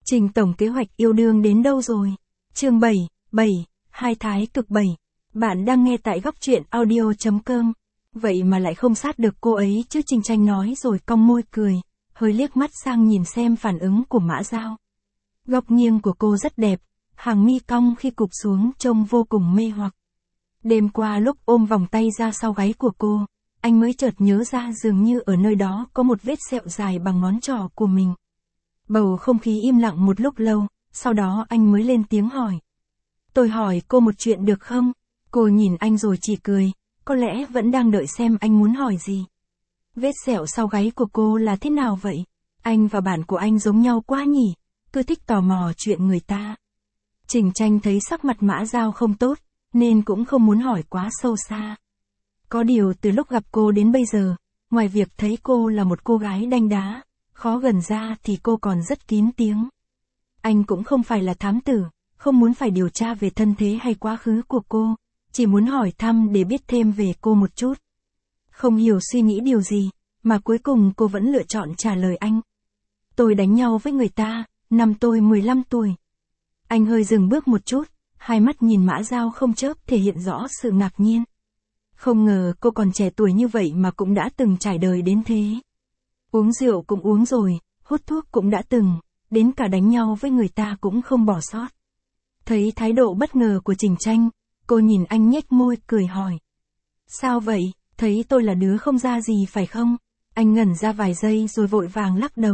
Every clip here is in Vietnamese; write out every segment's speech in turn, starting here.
Trình tổng kế hoạch yêu đương đến đâu rồi? Chương 7, hai thái cực 7. Bạn đang nghe tại góc truyện audio.com. Vậy mà lại không sát được cô ấy chứ, Trình Tranh nói rồi cong môi cười, hơi liếc mắt sang nhìn xem phản ứng của Mã Dao. Góc nghiêng của cô rất đẹp, hàng mi cong khi cụp xuống trông vô cùng mê hoặc. Đêm qua lúc ôm vòng tay ra sau gáy của cô, anh mới chợt nhớ ra dường như ở nơi đó có một vết sẹo dài bằng ngón trỏ của mình. Bầu không khí im lặng một lúc lâu, sau đó anh mới lên tiếng hỏi. Tôi hỏi cô một chuyện được không? Cô nhìn anh rồi chỉ cười, có lẽ vẫn đang đợi xem anh muốn hỏi gì. Vết sẹo sau gáy của cô là thế nào vậy? Anh và bạn của anh giống nhau quá nhỉ, cứ thích tò mò chuyện người ta. Trình Tranh thấy sắc mặt Mã Dao không tốt, nên cũng không muốn hỏi quá sâu xa. Có điều từ lúc gặp cô đến bây giờ, ngoài việc thấy cô là một cô gái đanh đá, khó gần ra thì cô còn rất kín tiếng. Anh cũng không phải là thám tử, không muốn phải điều tra về thân thế hay quá khứ của cô, chỉ muốn hỏi thăm để biết thêm về cô một chút. Không hiểu suy nghĩ điều gì, mà cuối cùng cô vẫn lựa chọn trả lời anh. Tôi đánh nhau với người ta, năm tôi 15 tuổi. Anh hơi dừng bước một chút, hai mắt nhìn Mã Dao không chớp thể hiện rõ sự ngạc nhiên. Không ngờ cô còn trẻ tuổi như vậy mà cũng đã từng trải đời đến thế. Uống rượu cũng uống rồi, hút thuốc cũng đã từng, đến cả đánh nhau với người ta cũng không bỏ sót. Thấy thái độ bất ngờ của Trình Tranh, cô nhìn anh nhếch môi cười hỏi. Sao vậy, thấy tôi là đứa không ra gì phải không? Anh ngẩn ra vài giây rồi vội vàng lắc đầu.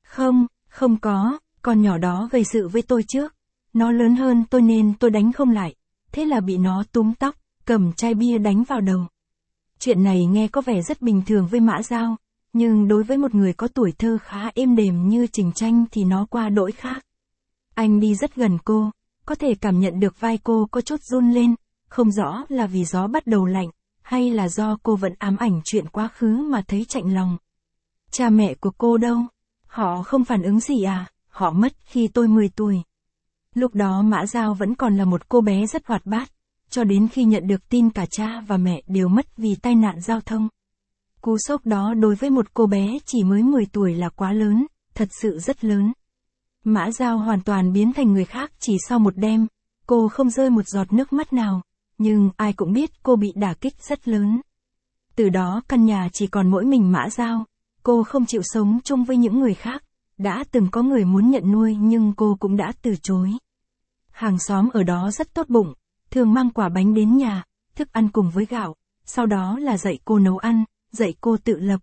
Không có, con nhỏ đó gây sự với tôi trước. Nó lớn hơn tôi nên tôi đánh không lại, thế là bị nó túm tóc, cầm chai bia đánh vào đầu. Chuyện này nghe có vẻ rất bình thường với Mã Dao, nhưng đối với một người có tuổi thơ khá êm đềm như Trình Tranh thì nó qua đỗi khác. Anh đi rất gần cô, có thể cảm nhận được vai cô có chút run lên, không rõ là vì gió bắt đầu lạnh, hay là do cô vẫn ám ảnh chuyện quá khứ mà thấy chạnh lòng. Cha mẹ của cô đâu? Họ không phản ứng gì à? Họ mất khi tôi 10 tuổi. Lúc đó Mã Dao vẫn còn là một cô bé rất hoạt bát, cho đến khi nhận được tin cả cha và mẹ đều mất vì tai nạn giao thông. Cú sốc đó đối với một cô bé chỉ mới 10 tuổi là quá lớn, thật sự rất lớn. Mã Dao hoàn toàn biến thành người khác chỉ sau một đêm, cô không rơi một giọt nước mắt nào, nhưng ai cũng biết cô bị đả kích rất lớn. Từ đó căn nhà chỉ còn mỗi mình Mã Dao, cô không chịu sống chung với những người khác, đã từng có người muốn nhận nuôi nhưng cô cũng đã từ chối. Hàng xóm ở đó rất tốt bụng, thường mang quả bánh đến nhà, thức ăn cùng với gạo, sau đó là dạy cô nấu ăn, dạy cô tự lập.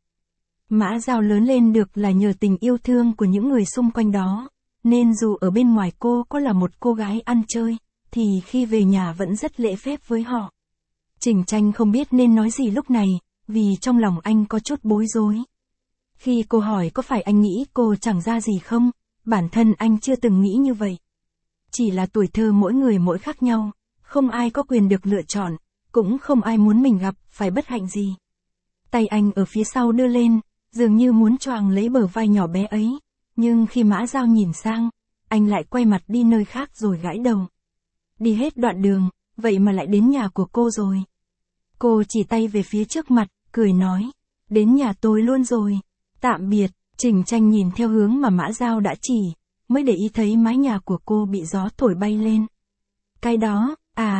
Mã Dao lớn lên được là nhờ tình yêu thương của những người xung quanh đó, nên dù ở bên ngoài cô có là một cô gái ăn chơi, thì khi về nhà vẫn rất lễ phép với họ. Trình Tranh không biết nên nói gì lúc này, vì trong lòng anh có chút bối rối. Khi cô hỏi có phải anh nghĩ cô chẳng ra gì không, bản thân anh chưa từng nghĩ như vậy. Chỉ là tuổi thơ mỗi người mỗi khác nhau, không ai có quyền được lựa chọn, cũng không ai muốn mình gặp phải bất hạnh gì. Tay anh ở phía sau đưa lên, dường như muốn choàng lấy bờ vai nhỏ bé ấy, nhưng khi Mã Dao nhìn sang, anh lại quay mặt đi nơi khác rồi gãi đầu. Đi hết đoạn đường, vậy mà lại đến nhà của cô rồi. Cô chỉ tay về phía trước mặt, cười nói, đến nhà tôi luôn rồi. Tạm biệt. Trình Tranh nhìn theo hướng mà Mã Dao đã chỉ, mới để ý thấy mái nhà của cô bị gió thổi bay lên. Cái đó,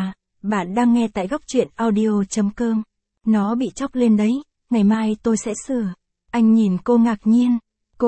bạn đang nghe tại góc truyện audio.com. Nó bị chóc lên đấy, ngày mai tôi sẽ sửa. Anh nhìn cô ngạc nhiên.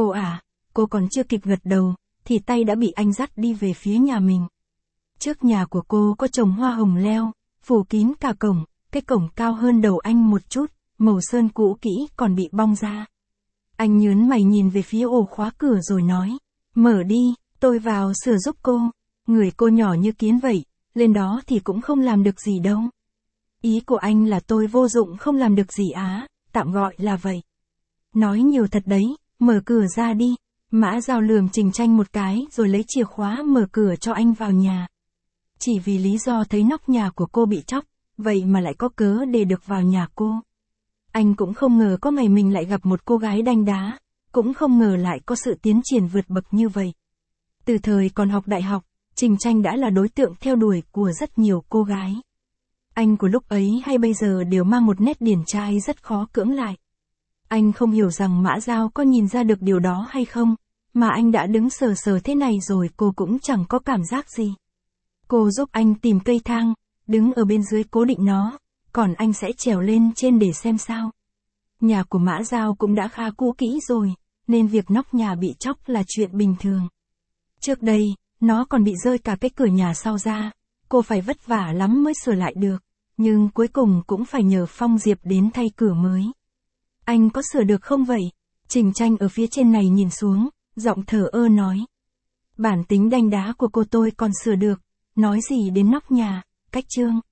Cô còn chưa kịp gật đầu, thì tay đã bị anh dắt đi về phía nhà mình. Trước nhà của cô có trồng hoa hồng leo, phủ kín cả cổng, cái cổng cao hơn đầu anh một chút, màu sơn cũ kỹ còn bị bong ra. Anh nhớn mày nhìn về phía ổ khóa cửa rồi nói, mở đi, tôi vào sửa giúp cô. Người cô nhỏ như kiến vậy, lên đó thì cũng không làm được gì đâu. Ý của anh là tôi vô dụng không làm được gì á, tạm gọi là vậy. Nói nhiều thật đấy, mở cửa ra đi. Mã Dao lườm Trình Tranh một cái rồi lấy chìa khóa mở cửa cho anh vào nhà. Chỉ vì lý do thấy nóc nhà của cô bị chóc, vậy mà lại có cớ để được vào nhà cô. Anh cũng không ngờ có ngày mình lại gặp một cô gái đanh đá, cũng không ngờ lại có sự tiến triển vượt bậc như vậy. Từ thời còn học đại học, Trình Tranh đã là đối tượng theo đuổi của rất nhiều cô gái. Anh của lúc ấy hay bây giờ đều mang một nét điển trai rất khó cưỡng lại. Anh không hiểu rằng Mã Dao có nhìn ra được điều đó hay không, mà anh đã đứng sờ sờ thế này rồi cô cũng chẳng có cảm giác gì. Cô giúp anh tìm cây thang, đứng ở bên dưới cố định nó, còn anh sẽ trèo lên trên để xem sao. Nhà của Mã Dao cũng đã khá cũ kỹ rồi, nên việc nóc nhà bị chóc là chuyện bình thường. Trước đây, nó còn bị rơi cả cái cửa nhà sau ra, cô phải vất vả lắm mới sửa lại được, nhưng cuối cùng cũng phải nhờ Phong Diệp đến thay cửa mới. Anh có sửa được không vậy? Trình Tranh ở phía trên này nhìn xuống, giọng thờ ơ nói. Bản tính đanh đá của cô tôi còn sửa được, nói gì đến nóc nhà, cách trương.